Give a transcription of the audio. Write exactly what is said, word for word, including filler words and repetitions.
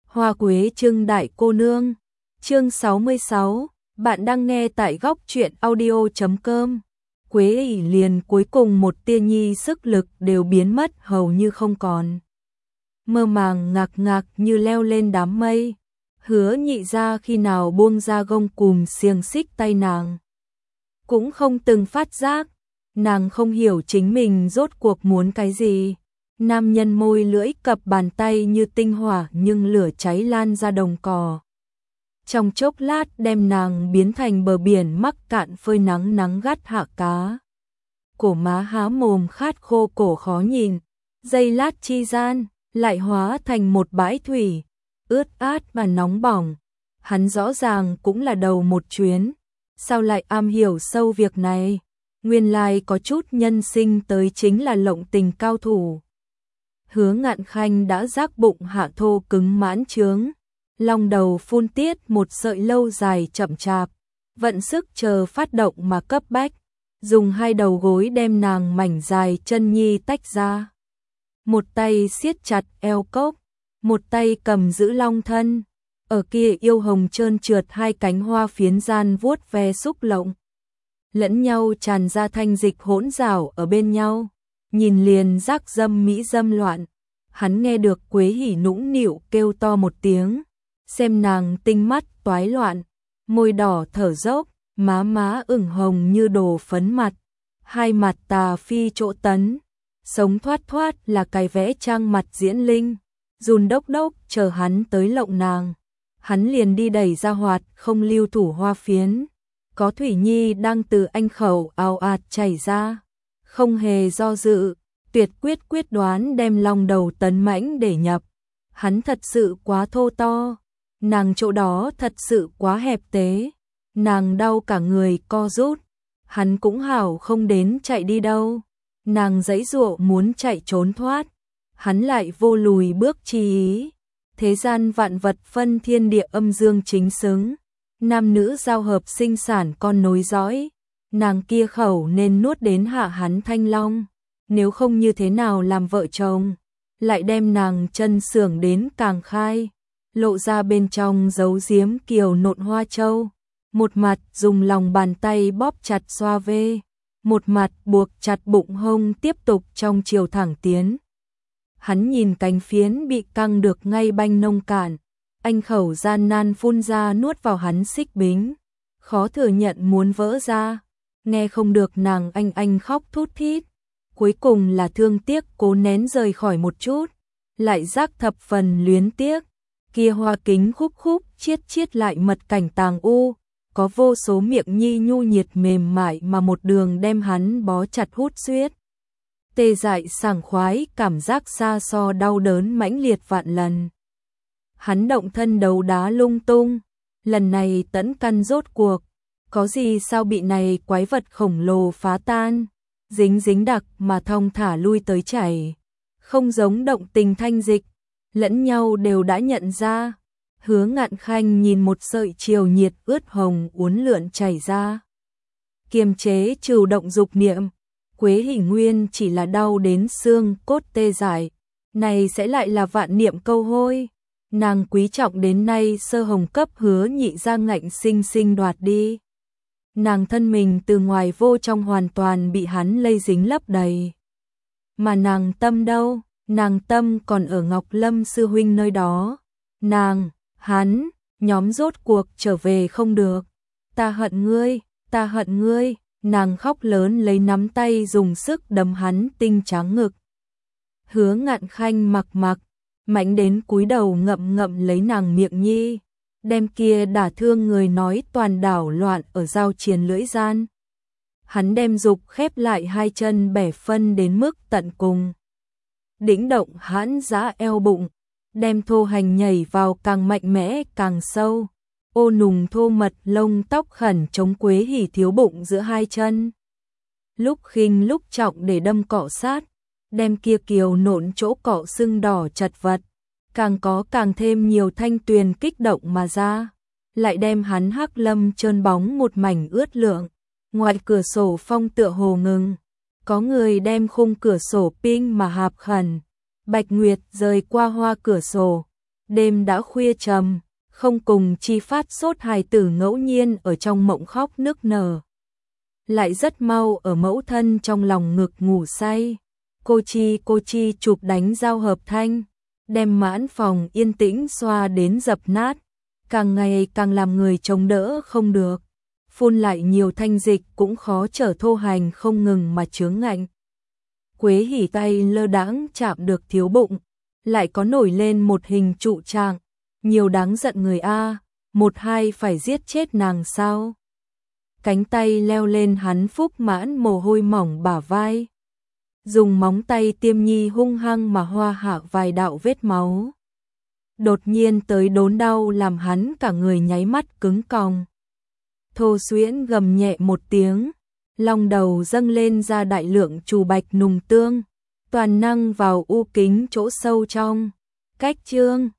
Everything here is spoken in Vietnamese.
Hoa quế trưng đại cô nương. Chương sáu mươi sáu, bạn đang nghe tại góc truyện audio chấm com. Quế ỉ liền cuối cùng một tia nhi sức lực đều biến mất hầu như không còn. Mơ màng ngạc ngạc như leo lên đám mây. Hứa Nhị ra khi nào buông ra gông cùm xiềng xích tay nàng. Cũng không từng phát giác, nàng không hiểu chính mình rốt cuộc muốn cái gì. Nam nhân môi lưỡi cập bàn tay như tinh hỏa nhưng lửa cháy lan ra đồng cỏ. Trong chốc lát đem nàng biến thành bờ biển mắc cạn phơi nắng nắng gắt hạ cá. Cổ má há mồm khát khô cổ khó nhìn, giây lát chi gian, lại hóa thành một bãi thủy, ướt át và nóng bỏng. Hắn rõ ràng cũng là đầu một chuyến, sao lại am hiểu sâu việc này, nguyên lai có chút nhân sinh tới chính là lộng tình cao thủ. Hứa Ngạn Khanh đã giác bụng hạ thô cứng mãn trướng, long đầu phun tiết một sợi lâu dài chậm chạp, vận sức chờ phát động mà cấp bách, dùng hai đầu gối đem nàng mảnh dài chân nhi tách ra. Một tay siết chặt eo cốc, một tay cầm giữ long thân, ở kia yêu hồng trơn trượt hai cánh hoa phiến gian vuốt ve xúc lộng. Lẫn nhau tràn ra thanh dịch hỗn rào ở bên nhau, nhìn liền giác dâm mỹ dâm loạn. Hắn nghe được Quế Hỉ nũng nịu kêu to một tiếng, xem nàng tinh mắt toái loạn, môi đỏ thở dốc, má má ửng hồng như đồ phấn mặt, hai mặt tà phi chỗ tấn, sống thoát thoát là cái vẽ trang mặt diễn linh, run đốc đốc chờ hắn tới lộng nàng. Hắn liền đi đẩy ra hoạt không lưu thủ hoa phiến, có thủy nhi đang từ anh khẩu ào ạt chảy ra, không hề do dự, tuyệt quyết quyết đoán đem long đầu tấn mãnh để nhập. Hắn thật sự quá thô to, nàng chỗ đó thật sự quá hẹp tế, nàng đau cả người co rút, hắn cũng hảo không đến chạy đi đâu. Nàng giãy giụa muốn chạy trốn thoát, hắn lại vô lùi bước chi ý. Thế gian vạn vật phân thiên địa âm dương chính xứng, nam nữ giao hợp sinh sản con nối dõi, nàng kia khẩu nên nuốt đến hạ hắn thanh long, nếu không như thế nào làm vợ chồng. Lại đem nàng chân sưởng đến càng khai, lộ ra bên trong giấu giếm kiều nộn hoa châu, một mặt dùng lòng bàn tay bóp chặt xoa vê, một mặt buộc chặt bụng hông tiếp tục trong chiều thẳng tiến. Hắn nhìn cánh phiến bị căng được ngay banh nông cạn, anh khẩu gian nan phun ra nuốt vào hắn xích bính, khó thừa nhận muốn vỡ ra, nghe không được nàng anh anh khóc thút thít, cuối cùng là thương tiếc cố nén rời khỏi một chút, lại giác thập phần luyến tiếc, kia hoa kính khúc khúc chiết chiết lại mật cảnh tàng u, có vô số miệng nhi nhu nhiệt mềm mại mà một đường đem hắn bó chặt hút suyết. Tê dại sảng khoái cảm giác xa so đau đớn mãnh liệt vạn lần. Hắn động thân đấu đá lung tung, lần này tẫn căn rốt cuộc, có gì sao bị này quái vật khổng lồ phá tan, dính dính đặc mà thong thả lui tới chảy, không giống động tình thanh dịch, lẫn nhau đều đã nhận ra. Hứa Ngạn Khanh nhìn một sợi chiều nhiệt ướt hồng uốn lượn chảy ra, kiềm chế trừ động dục niệm. Quế Hỉ nguyên chỉ là đau đến xương cốt tê dại, này sẽ lại là vạn niệm câu hôi. Nàng quý trọng đến nay sơ hồng cấp Hứa Nhị ra ngạnh sinh sinh đoạt đi. Nàng thân mình từ ngoài vô trong hoàn toàn bị hắn lây dính lấp đầy. Mà nàng tâm đâu? Nàng tâm còn ở Ngọc Lâm sư huynh nơi đó. Nàng, hắn, nhóm rốt cuộc trở về không được. Ta hận ngươi, ta hận ngươi. Nàng khóc lớn lấy nắm tay dùng sức đấm hắn tinh trắng ngực. Hứa Ngạn Khanh mặc mặc, mạnh đến cúi đầu ngậm ngậm lấy nàng miệng nhi, đem kia đả thương người nói toàn đảo loạn ở giao triền lưỡi gian. Hắn đem dục khép lại hai chân bẻ phân đến mức tận cùng. Đĩnh động hãn giã eo bụng, đem thô hành nhảy vào càng mạnh mẽ càng sâu. Ô nùng thô mật lông tóc khẩn chống Quế Hỉ thiếu bụng giữa hai chân. Lúc khinh lúc trọng để đâm cọ sát, đem kia kiều nộn chỗ cọ sưng đỏ chật vật, càng có càng thêm nhiều thanh tuyền kích động mà ra, lại đem hắn hắc lâm trơn bóng một mảnh ướt lượng. Ngoài cửa sổ phong tựa hồ ngừng, có người đem khung cửa sổ pinh mà hạp khẩn, Bạch Nguyệt rời qua hoa cửa sổ, Đêm đã khuya trầm, không cùng chi phát sốt hài tử ngẫu nhiên ở trong mộng khóc nức nở. Lại rất mau ở mẫu thân trong lòng ngực ngủ say. Cô Chi cô Chi chụp đánh giao hợp thanh, đem mãn phòng yên tĩnh xoa đến dập nát, càng ngày càng làm người chống đỡ không được. Phun lại nhiều thanh dịch cũng khó trở thô hành không ngừng mà chướng ngạnh. Quế Hỉ tay lơ đãng chạm được thiếu bụng, lại có nổi lên một hình trụ trạng, nhiều đáng giận người a, một hai phải giết chết nàng sao? Cánh tay leo lên hắn phúc mãn mồ hôi mỏng bả vai, dùng móng tay tiêm nhi hung hăng mà hoa hạ vài đạo vết máu. Đột nhiên tới đốn đau làm hắn cả người nháy mắt cứng còng. Thô Xuyễn gầm nhẹ một tiếng, long đầu dâng lên ra đại lượng trù bạch nùng tương, toàn năng vào u kính chỗ sâu trong. Cách chương